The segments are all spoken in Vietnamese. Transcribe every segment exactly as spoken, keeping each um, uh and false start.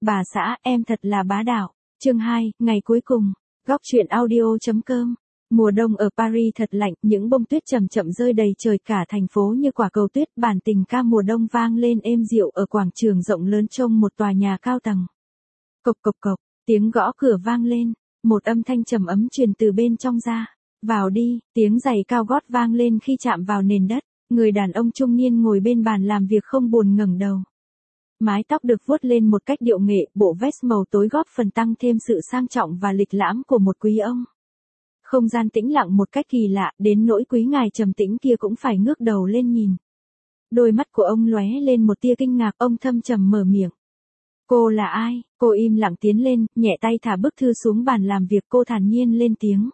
Bà xã, em thật là bá đạo. Chương hai, ngày cuối cùng. Góc truyện audio.com. Mùa đông ở Paris thật lạnh, những bông tuyết chậm chậm rơi đầy trời, cả thành phố như quả cầu tuyết. Bản tình ca mùa đông vang lên êm dịu ở quảng trường rộng lớn trong một tòa nhà cao tầng. Cộc cộc cộc, tiếng gõ cửa vang lên, một âm thanh trầm ấm truyền từ bên trong ra. Vào đi, tiếng giày cao gót vang lên khi chạm vào nền đất. Người đàn ông trung niên ngồi bên bàn làm việc không buồn ngẩng đầu. Mái tóc được vuốt lên một cách điệu nghệ, bộ vest màu tối góp phần tăng thêm sự sang trọng và lịch lãm của một quý ông. Không gian tĩnh lặng một cách kỳ lạ, đến nỗi quý ngài trầm tĩnh kia cũng phải ngước đầu lên nhìn. Đôi mắt của ông lóe lên một tia kinh ngạc, ông thâm trầm mở miệng. Cô là ai? Cô im lặng tiến lên, nhẹ tay thả bức thư xuống bàn làm việc, cô thản nhiên lên tiếng.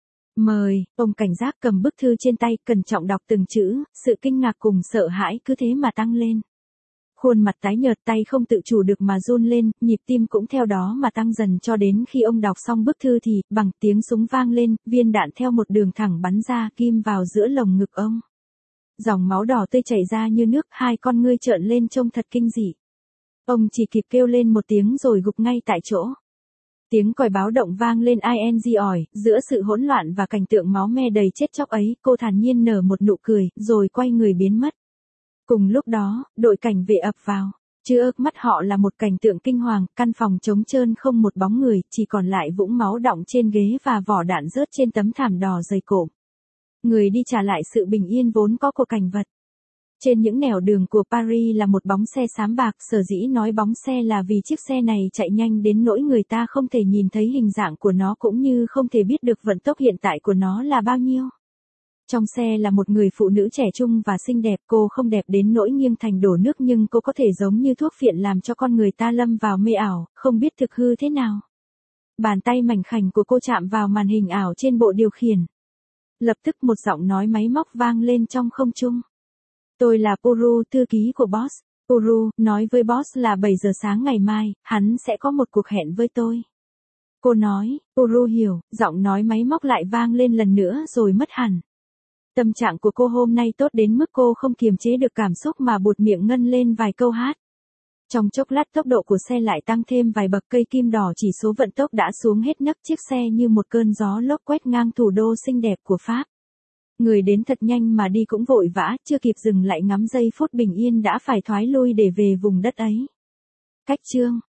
Mời, ông cảnh giác cầm bức thư trên tay, cẩn trọng đọc từng chữ, sự kinh ngạc cùng sợ hãi cứ thế mà tăng lên. Khuôn mặt tái nhợt, tay không tự chủ được mà run lên, nhịp tim cũng theo đó mà tăng dần cho đến khi ông đọc xong bức thư thì, bằng tiếng súng vang lên, viên đạn theo một đường thẳng bắn ra, ghim vào giữa lồng ngực ông. Dòng máu đỏ tươi chảy ra như nước, hai con ngươi trợn lên trông thật kinh dị. Ông chỉ kịp kêu lên một tiếng rồi gục ngay tại chỗ. Tiếng còi báo động vang lên ing ỏi, giữa sự hỗn loạn và cảnh tượng máu me đầy chết chóc ấy, cô thản nhiên nở một nụ cười, rồi quay người biến mất. Cùng lúc đó, đội cảnh vệ ập vào. Trước mắt họ là một cảnh tượng kinh hoàng, căn phòng trống trơn không một bóng người, chỉ còn lại vũng máu đọng trên ghế và vỏ đạn rớt trên tấm thảm đỏ dày cộm. Người đi trả lại sự bình yên vốn có của cảnh vật. Trên những nẻo đường của Paris là một bóng xe xám bạc, sở dĩ nói bóng xe là vì chiếc xe này chạy nhanh đến nỗi người ta không thể nhìn thấy hình dạng của nó cũng như không thể biết được vận tốc hiện tại của nó là bao nhiêu. Trong xe là một người phụ nữ trẻ trung và xinh đẹp, cô không đẹp đến nỗi nghiêng thành đổ nước nhưng cô có thể giống như thuốc phiện làm cho con người ta lâm vào mê ảo, không biết thực hư thế nào. Bàn tay mảnh khảnh của cô chạm vào màn hình ảo trên bộ điều khiển. Lập tức một giọng nói máy móc vang lên trong không trung. Tôi là Puru, thư ký của boss. Puru, nói với boss là bảy giờ sáng ngày mai, hắn sẽ có một cuộc hẹn với tôi. Cô nói, Puru hiểu, giọng nói máy móc lại vang lên lần nữa rồi mất hẳn. Tâm trạng của cô hôm nay tốt đến mức cô không kiềm chế được cảm xúc mà buột miệng ngân lên vài câu hát. Trong chốc lát tốc độ của xe lại tăng thêm vài bậc, cây kim đỏ chỉ số vận tốc đã xuống hết nấc, chiếc xe như một cơn gió lốc quét ngang thủ đô xinh đẹp của Pháp. Người đến thật nhanh mà đi cũng vội vã, chưa kịp dừng lại ngắm giây phút bình yên đã phải thoái lui để về vùng đất ấy. Cách chương